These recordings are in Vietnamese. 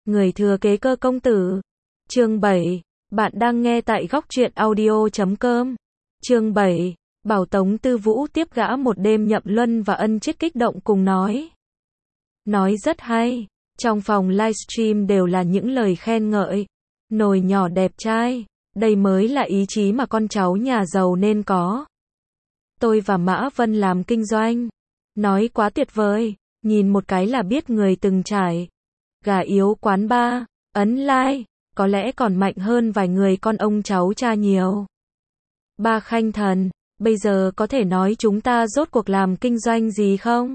Người thừa kế Cơ công tử. Chương 7. Bạn đang nghe tại góc truyện audio.com. Chương 7. Bảo Tống Tư Vũ tiếp gã một đêm. Nhậm Luân và Ân Chiết kích động cùng nói. Nói rất hay. Trong phòng livestream đều là những lời khen ngợi. Nồi nhỏ đẹp trai. Đây mới là ý chí mà con cháu nhà giàu nên có. Tôi và Mã Vân làm kinh doanh. Nói quá tuyệt vời. Nhìn một cái là biết người từng trải. Gà yếu quán ba, ấn like, có lẽ còn mạnh hơn vài người con ông cháu cha nhiều. Ba Khanh Thần, bây giờ có thể nói chúng ta rốt cuộc làm kinh doanh gì không?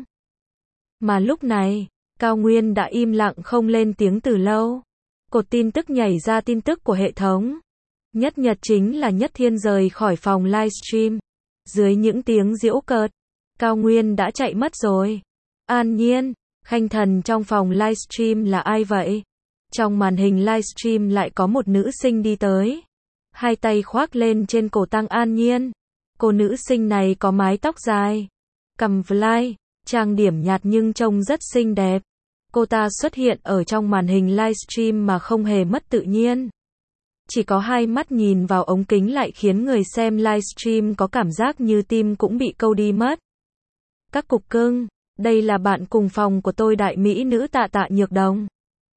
Mà lúc này, Cao Nguyên đã im lặng không lên tiếng từ lâu. Cột tin tức nhảy ra tin tức của hệ thống. Nhất Nhật chính là Nhất Thiên rời khỏi phòng livestream. Dưới những tiếng giễu cợt, Cao Nguyên đã chạy mất rồi. An Nhiên, Khanh Thần trong phòng livestream là ai vậy? Trong màn hình livestream lại có một nữ sinh đi tới. Hai tay khoác lên trên cổ Tăng An Nhiên. Cô nữ sinh này có mái tóc dài, cằm vai, trang điểm nhạt nhưng trông rất xinh đẹp. Cô ta xuất hiện ở trong màn hình livestream mà không hề mất tự nhiên. Chỉ có hai mắt nhìn vào ống kính lại khiến người xem livestream có cảm giác như tim cũng bị câu đi mất. Các cục cưng, đây là bạn cùng phòng của tôi đại mỹ nữ Tạ Nhược Đồng.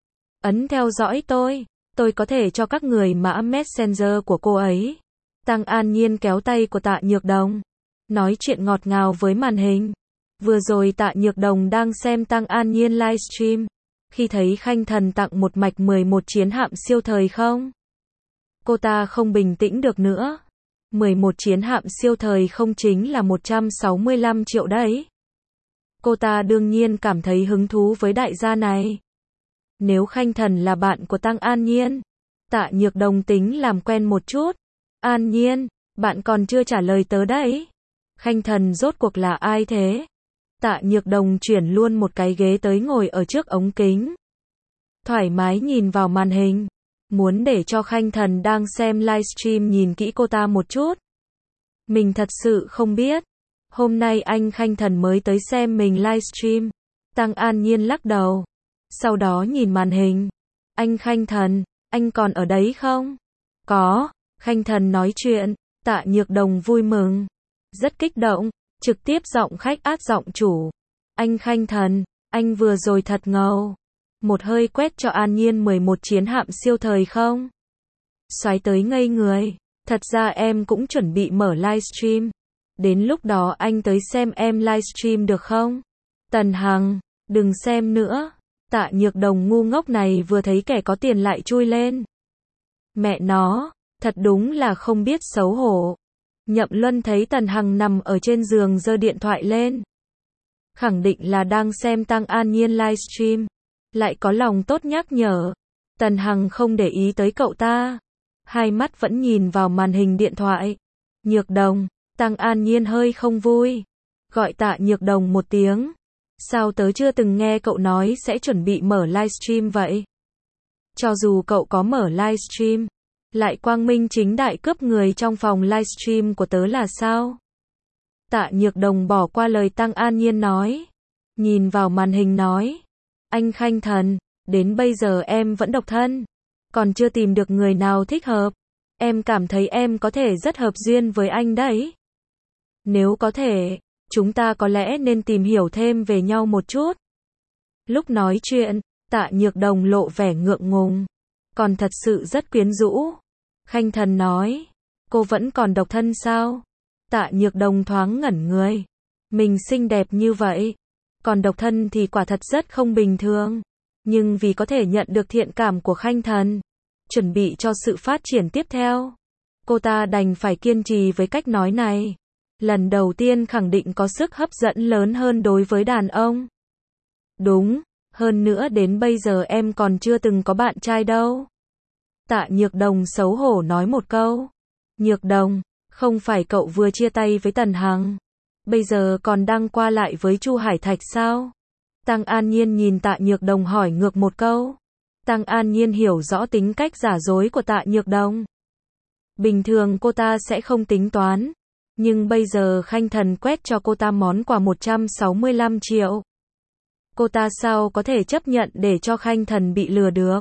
Ấn theo dõi tôi có thể cho các người mã messenger của cô ấy. Tăng An Nhiên kéo tay của Tạ Nhược Đồng, nói chuyện ngọt ngào với màn hình. Vừa rồi Tạ Nhược Đồng đang xem Tăng An Nhiên livestream, khi thấy Khanh Thần tặng một mạch 11 chiến hạm siêu thời không? Cô ta không bình tĩnh được nữa. 11 chiến hạm siêu thời không chính là 165 triệu đấy. Cô ta đương nhiên cảm thấy hứng thú với đại gia này. Nếu Khanh Thần là bạn của Tăng An Nhiên, Tạ Nhược Đồng tính làm quen một chút. An Nhiên, bạn còn chưa trả lời tớ đấy. Khanh Thần rốt cuộc là ai thế? Tạ Nhược Đồng chuyển luôn một cái ghế tới ngồi ở trước ống kính. Thoải mái nhìn vào màn hình. Muốn để cho Khanh Thần đang xem livestream nhìn kỹ cô ta một chút. Mình thật sự không biết. Hôm nay anh Khanh Thần mới tới xem mình livestream. Tăng An Nhiên lắc đầu. Sau đó nhìn màn hình. Anh Khanh Thần, anh còn ở đấy không? Có. Khanh Thần nói chuyện. Tạ Nhược Đồng vui mừng. Rất kích động. Trực tiếp giọng khách át giọng chủ. Anh Khanh Thần, anh vừa rồi thật ngầu. Một hơi quét cho An Nhiên 11 chiến hạm siêu thời không? Xoáy tới ngây người. Thật ra em cũng chuẩn bị mở livestream. Đến lúc đó anh tới xem em livestream được không? Tần Hằng, đừng xem nữa. Tạ Nhược Đồng ngu ngốc này vừa thấy kẻ có tiền lại chui lên. Mẹ nó, thật đúng là không biết xấu hổ. Nhậm Luân thấy Tần Hằng nằm ở trên giường giơ điện thoại lên. Khẳng định là đang xem Tăng An Nhiên livestream. Lại có lòng tốt nhắc nhở. Tần Hằng không để ý tới cậu ta. Hai mắt vẫn nhìn vào màn hình điện thoại. Nhược Đồng, Tăng An Nhiên hơi không vui. Gọi Tạ Nhược Đồng một tiếng. Sao tớ chưa từng nghe cậu nói sẽ chuẩn bị mở livestream vậy? Cho dù cậu có mở livestream, lại quang minh chính đại cướp người trong phòng livestream của tớ là sao? Tạ Nhược Đồng bỏ qua lời Tăng An Nhiên nói. Nhìn vào màn hình nói. Anh Khanh Thần, đến bây giờ em vẫn độc thân. Còn chưa tìm được người nào thích hợp. Em cảm thấy em có thể rất hợp duyên với anh đấy. Nếu có thể, chúng ta có lẽ nên tìm hiểu thêm về nhau một chút. Lúc nói chuyện, Tạ Nhược Đồng lộ vẻ ngượng ngùng. Còn thật sự rất quyến rũ. Khanh Thần nói. Cô vẫn còn độc thân sao? Tạ Nhược Đồng thoáng ngẩn người. Mình xinh đẹp như vậy. Còn độc thân thì quả thật rất không bình thường. Nhưng vì có thể nhận được thiện cảm của Khanh Thần, chuẩn bị cho sự phát triển tiếp theo, cô ta đành phải kiên trì với cách nói này. Lần đầu tiên khẳng định có sức hấp dẫn lớn hơn đối với đàn ông. Đúng, hơn nữa đến bây giờ em còn chưa từng có bạn trai đâu. Tạ Nhược Đồng xấu hổ nói một câu. Nhược Đồng, không phải cậu vừa chia tay với Tần Hằng, bây giờ còn đang qua lại với Chu Hải Thạch sao? Tăng An Nhiên nhìn Tạ Nhược Đồng hỏi ngược một câu. Tăng An Nhiên hiểu rõ tính cách giả dối của Tạ Nhược Đồng. Bình thường cô ta sẽ không tính toán. Nhưng bây giờ Khanh Thần quét cho cô ta món quà 165 triệu. Cô ta sao có thể chấp nhận để cho Khanh Thần bị lừa được?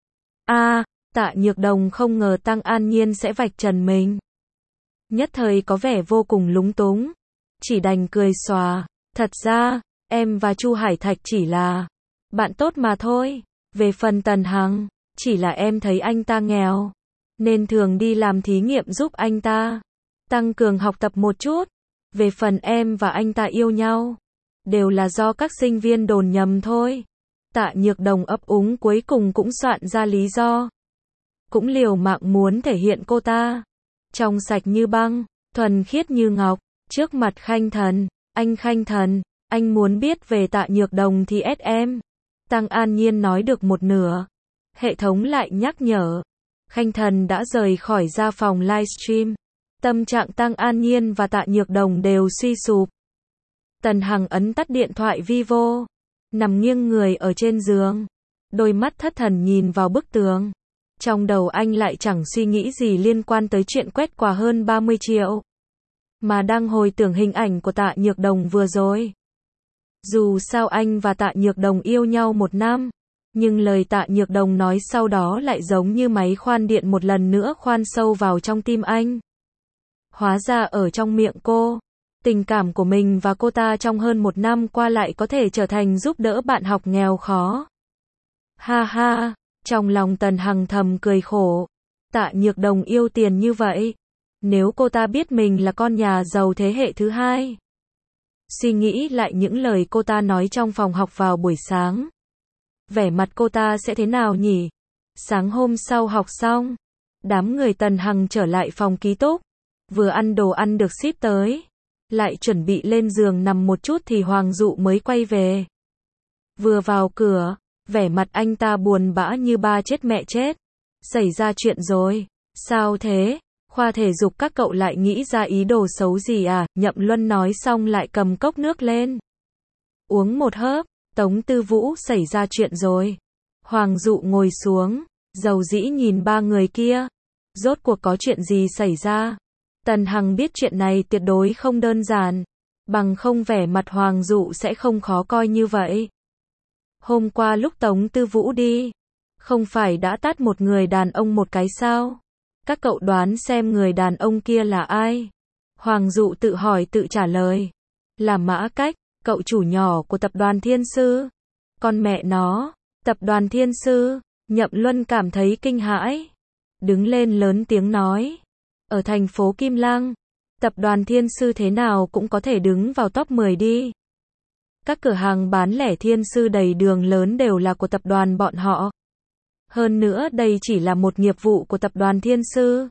Tạ Nhược Đồng không ngờ Tăng An Nhiên sẽ vạch trần mình. Nhất thời có vẻ vô cùng lúng túng. Chỉ đành cười xòa. Thật ra, em và Chu Hải Thạch chỉ là bạn tốt mà thôi. Về phần Tần Hằng, chỉ là em thấy anh ta nghèo, nên thường đi làm thí nghiệm giúp anh ta, tăng cường học tập một chút. Về phần em và anh ta yêu nhau, đều là do các sinh viên đồn nhầm thôi. Tạ Nhược Đồng ấp úng cuối cùng cũng soạn ra lý do. Cũng liều mạng muốn thể hiện cô ta trong sạch như băng, thuần khiết như ngọc, trước mặt Khanh Thần. Anh Khanh Thần, anh muốn biết về Tạ Nhược Đồng thì SM. Tăng An Nhiên nói được một nửa. Hệ thống lại nhắc nhở. Khanh Thần đã rời khỏi ra phòng livestream. Tâm trạng Tăng An Nhiên và Tạ Nhược Đồng đều suy sụp. Tần Hằng ấn tắt điện thoại Vivo, nằm nghiêng người ở trên giường, đôi mắt thất thần nhìn vào bức tường. Trong đầu anh lại chẳng suy nghĩ gì liên quan tới chuyện quét quà hơn 30 triệu, mà đang hồi tưởng hình ảnh của Tạ Nhược Đồng vừa rồi. Dù sao anh và Tạ Nhược Đồng yêu nhau 1 năm, nhưng lời Tạ Nhược Đồng nói sau đó lại giống như máy khoan điện một lần nữa khoan sâu vào trong tim anh. Hóa ra ở trong miệng cô, tình cảm của mình và cô ta trong hơn 1 năm qua lại có thể trở thành giúp đỡ bạn học nghèo khó. Ha ha, trong lòng Tần Hằng thầm cười khổ. Tạ Nhược Đồng yêu tiền như vậy, nếu cô ta biết mình là con nhà giàu thế hệ thứ 2. Suy nghĩ lại những lời cô ta nói trong phòng học vào buổi sáng, vẻ mặt cô ta sẽ thế nào nhỉ? Sáng hôm sau học xong, đám người Tần Hằng trở lại phòng ký túc, vừa ăn đồ ăn được ship tới, lại chuẩn bị lên giường nằm một chút thì Hoàng Dụ mới quay về. Vừa vào cửa, vẻ mặt anh ta buồn bã như ba chết mẹ chết. Xảy ra chuyện rồi. Sao thế? Khoa thể dục các cậu lại nghĩ ra ý đồ xấu gì à? Nhậm Luân nói xong lại cầm cốc nước lên. Uống một hớp. Tống Tư Vũ xảy ra chuyện rồi. Hoàng Dụ ngồi xuống, dầu dĩ nhìn ba người kia. Rốt cuộc có chuyện gì xảy ra? Tần Hằng biết chuyện này tuyệt đối không đơn giản, bằng không vẻ mặt Hoàng Dụ sẽ không khó coi như vậy. Hôm qua lúc Tống Tư Vũ đi, không phải đã tát một người đàn ông một cái sao? Các cậu đoán xem người đàn ông kia là ai? Hoàng Dụ tự hỏi tự trả lời. Là Mã Cách, cậu chủ nhỏ của tập đoàn Thiên Sư. Con mẹ nó, tập đoàn Thiên Sư. Nhậm Luân cảm thấy kinh hãi, đứng lên lớn tiếng nói. Ở thành phố Kim Lăng, tập đoàn Thiên Sư thế nào cũng có thể đứng vào top 10 đi. Các cửa hàng bán lẻ Thiên Sư đầy đường lớn đều là của tập đoàn bọn họ. Hơn nữa đây chỉ là một nghiệp vụ của tập đoàn Thiên Sư.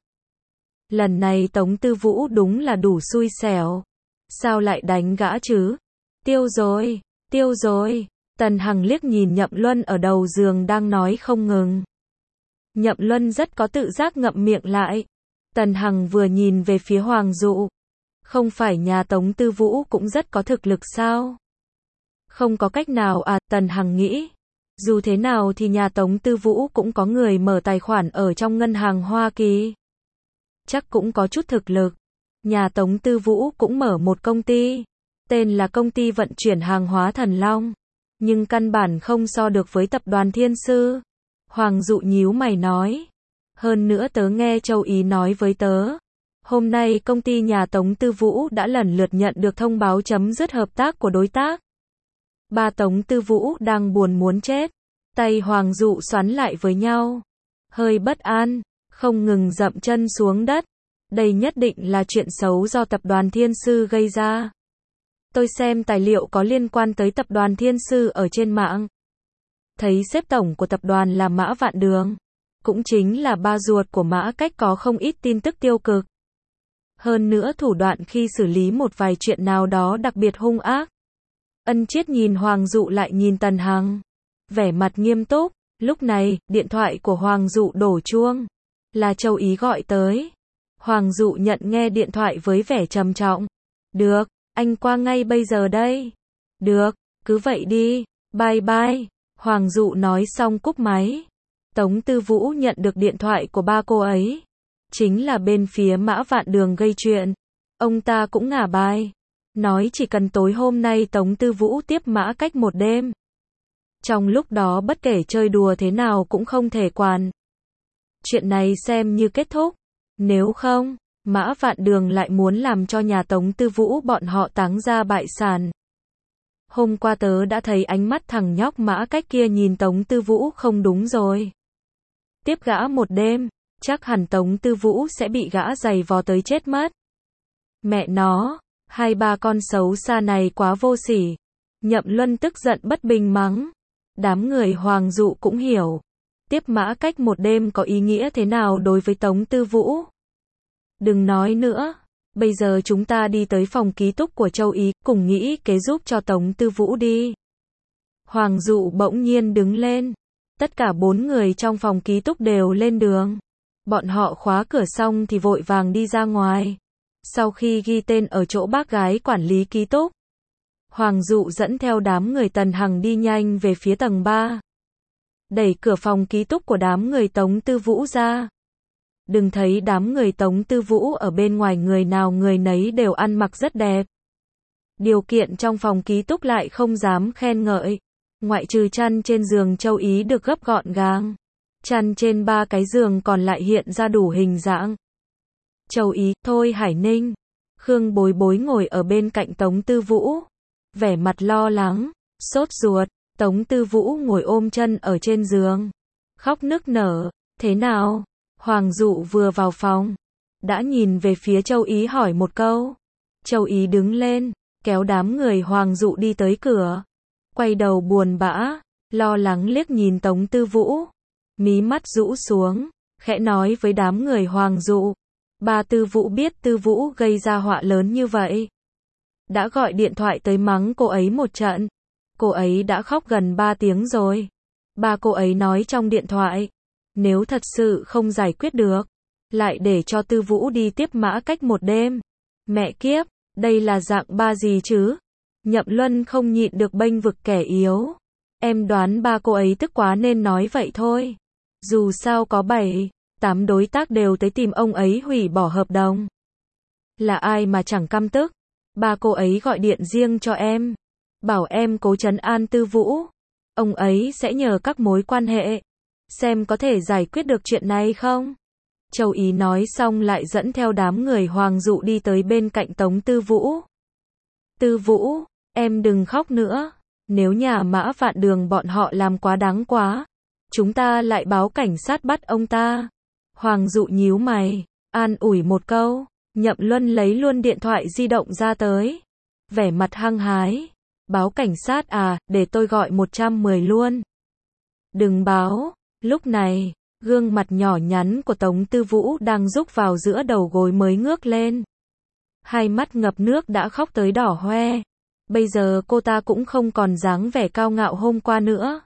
Lần này Tống Tư Vũ đúng là đủ xui xẻo. Sao lại đánh gã chứ? Tiêu rồi, tiêu rồi. Tần Hằng liếc nhìn Nhậm Luân ở đầu giường đang nói không ngừng. Nhậm Luân rất có tự giác ngậm miệng lại. Tần Hằng vừa nhìn về phía Hoàng Dụ. Không phải nhà Tống Tư Vũ cũng rất có thực lực sao? Không có cách nào à? Tần Hằng nghĩ. Dù thế nào thì nhà Tống Tư Vũ cũng có người mở tài khoản ở trong ngân hàng Hoa Kỳ. Chắc cũng có chút thực lực. Nhà Tống Tư Vũ cũng mở một công ty, tên là công ty vận chuyển hàng hóa Thần Long, nhưng căn bản không so được với tập đoàn Thiên Sư. Hoàng Dụ nhíu mày nói. Hơn nữa tớ nghe Châu Ý nói với tớ, hôm nay công ty nhà Tống Tư Vũ đã lần lượt nhận được thông báo chấm dứt hợp tác của đối tác. Ba Tống Tư Vũ đang buồn muốn chết. Tay Hoàng Dụ xoắn lại với nhau, hơi bất an, không ngừng dậm chân xuống đất. Đây nhất định là chuyện xấu do tập đoàn Thiên Sư gây ra. Tôi xem tài liệu có liên quan tới tập đoàn Thiên Sư ở trên mạng. Thấy sếp tổng của tập đoàn là Mã Vạn Đường, cũng chính là ba ruột của Mã Cách, có không ít tin tức tiêu cực. Hơn nữa thủ đoạn khi xử lý một vài chuyện nào đó đặc biệt hung ác. Ân Chiết nhìn Hoàng Dụ lại nhìn Tần Hằng, vẻ mặt nghiêm túc. Lúc này, điện thoại của Hoàng Dụ đổ chuông. Là Châu Ý gọi tới. Hoàng Dụ nhận nghe điện thoại với vẻ trầm trọng. Được, anh qua ngay bây giờ đây. Được, cứ vậy đi, bye bye. Hoàng Dụ nói xong cúp máy. Tống Tư Vũ nhận được điện thoại của ba cô ấy. Chính là bên phía Mã Vạn Đường gây chuyện. Ông ta cũng ngả bài. Nói chỉ cần tối hôm nay Tống Tư Vũ tiếp Mã Cách một đêm, Trong lúc đó bất kể chơi đùa thế nào cũng không thể quản. Chuyện này xem như kết thúc. Nếu không, Mã Vạn Đường lại muốn làm cho nhà Tống Tư Vũ bọn họ táng ra bại sản. Hôm qua tớ đã thấy ánh mắt thằng nhóc Mã Cách kia nhìn Tống Tư Vũ không đúng rồi. Tiếp gã một đêm, chắc hẳn Tống Tư Vũ sẽ bị gã giày vò tới chết mất. Mẹ nó, hai ba con xấu xa này quá vô sỉ. Nhậm Luân tức giận bất bình mắng. Đám người Hoàng Dụ cũng hiểu. Tiếp Mã Cách một đêm có ý nghĩa thế nào đối với Tống Tư Vũ. Đừng nói nữa. Bây giờ chúng ta đi tới phòng ký túc của Châu Ý, cùng nghĩ kế giúp cho Tống Tư Vũ đi. Hoàng Dụ bỗng nhiên đứng lên. Tất cả 4 người trong phòng ký túc đều lên đường. Bọn họ khóa cửa xong thì vội vàng đi ra ngoài. Sau khi ghi tên ở chỗ bác gái quản lý ký túc, Hoàng Dụ dẫn theo đám người Tần Hằng đi nhanh về phía tầng 3. Đẩy cửa phòng ký túc của đám người Tống Tư Vũ ra. Đừng thấy đám người Tống Tư Vũ ở bên ngoài người nào người nấy đều ăn mặc rất đẹp. Điều kiện trong phòng ký túc lại không dám khen ngợi. Ngoại trừ chăn trên giường Châu Ý được gấp gọn gàng. Chăn trên 3 cái giường còn lại hiện ra đủ hình dạng. Châu Ý, Thôi Hải Ninh, Khương Bối Bối ngồi ở bên cạnh Tống Tư Vũ. Vẻ mặt lo lắng, sốt ruột. Tống Tư Vũ ngồi ôm chân ở trên giường. Khóc nức nở. Thế nào? Hoàng Dụ vừa vào phòng, đã nhìn về phía Châu Ý hỏi một câu. Châu Ý đứng lên, kéo đám người Hoàng Dụ đi tới cửa. Quay đầu buồn bã, lo lắng liếc nhìn Tống Tư Vũ. Mí mắt rũ xuống, khẽ nói với đám người Hoàng Dụ. Bà Tư Vũ biết Tư Vũ gây ra họa lớn như vậy. Đã gọi điện thoại tới mắng cô ấy một trận. Cô ấy đã khóc gần 3 tiếng rồi. Ba cô ấy nói trong điện thoại. Nếu thật sự không giải quyết được, lại để cho Tư Vũ đi tiếp Mã Cách một đêm. Mẹ kiếp, đây là dạng ba gì chứ? Nhậm Luân không nhịn được bênh vực kẻ yếu. Em đoán ba cô ấy tức quá nên nói vậy thôi. Dù sao có 7, 8 đối tác đều tới tìm ông ấy hủy bỏ hợp đồng. Là ai mà chẳng căm tức. Ba cô ấy gọi điện riêng cho em. Bảo em cố trấn an Tư Vũ. Ông ấy sẽ nhờ các mối quan hệ. Xem có thể giải quyết được chuyện này không? Châu Ý nói xong lại dẫn theo đám người Hoàng Dụ đi tới bên cạnh Tống Tư Vũ. Tư Vũ, em đừng khóc nữa. Nếu nhà Mã Vạn Đường bọn họ làm quá đáng quá, chúng ta lại báo cảnh sát bắt ông ta. Hoàng Dụ nhíu mày, an ủi một câu. Nhậm Luân lấy luôn điện thoại di động ra tới. Vẻ mặt hăng hái. Báo cảnh sát à, để tôi gọi 110 luôn. Đừng báo. Lúc này, gương mặt nhỏ nhắn của Tống Tư Vũ đang rúc vào giữa đầu gối mới ngước lên. Hai mắt ngập nước đã khóc tới đỏ hoe. Bây giờ cô ta cũng không còn dáng vẻ cao ngạo hôm qua nữa.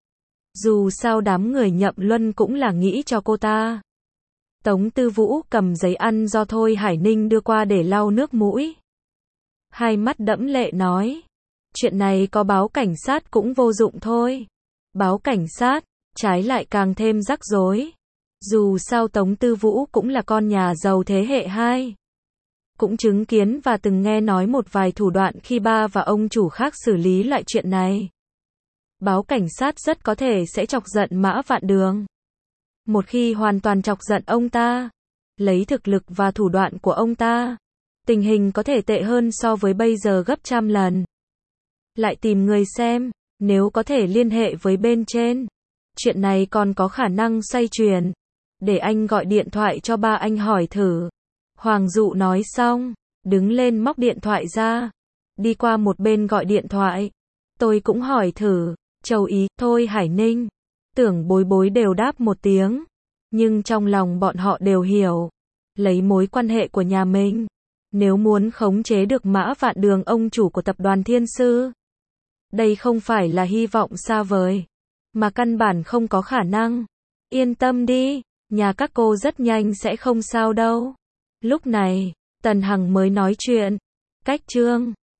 Dù sao đám người Nhậm Luân cũng là nghĩ cho cô ta. Tống Tư Vũ cầm giấy ăn do Thôi Hải Ninh đưa qua để lau nước mũi. Hai mắt đẫm lệ nói. Chuyện này có báo cảnh sát cũng vô dụng thôi. Báo cảnh sát, trái lại càng thêm rắc rối. Dù sao Tống Tư Vũ cũng là con nhà giàu thế hệ 2. Cũng chứng kiến và từng nghe nói một vài thủ đoạn khi ba và ông chủ khác xử lý loại chuyện này. Báo cảnh sát rất có thể sẽ chọc giận Mã Vạn Đường. Một khi hoàn toàn chọc giận ông ta, lấy thực lực và thủ đoạn của ông ta, tình hình có thể tệ hơn so với bây giờ gấp trăm lần. Lại tìm người xem, nếu có thể liên hệ với bên trên, chuyện này còn có khả năng xoay chuyển. Để anh gọi điện thoại cho ba anh hỏi thử. Hoàng Dụ nói xong, đứng lên móc điện thoại ra, đi qua một bên gọi điện thoại. Tôi cũng hỏi thử. Châu Ý, Thôi Hải Ninh, Tưởng Bối Bối đều đáp một tiếng. Nhưng trong lòng bọn họ đều hiểu. Lấy mối quan hệ của nhà mình, nếu muốn khống chế được Mã Vạn Đường ông chủ của tập đoàn Thiên Sư, đây không phải là hy vọng xa vời, mà căn bản không có khả năng. Yên tâm đi, nhà các cô rất nhanh sẽ không sao đâu. Lúc này, Tần Hằng mới nói chuyện. Cách chương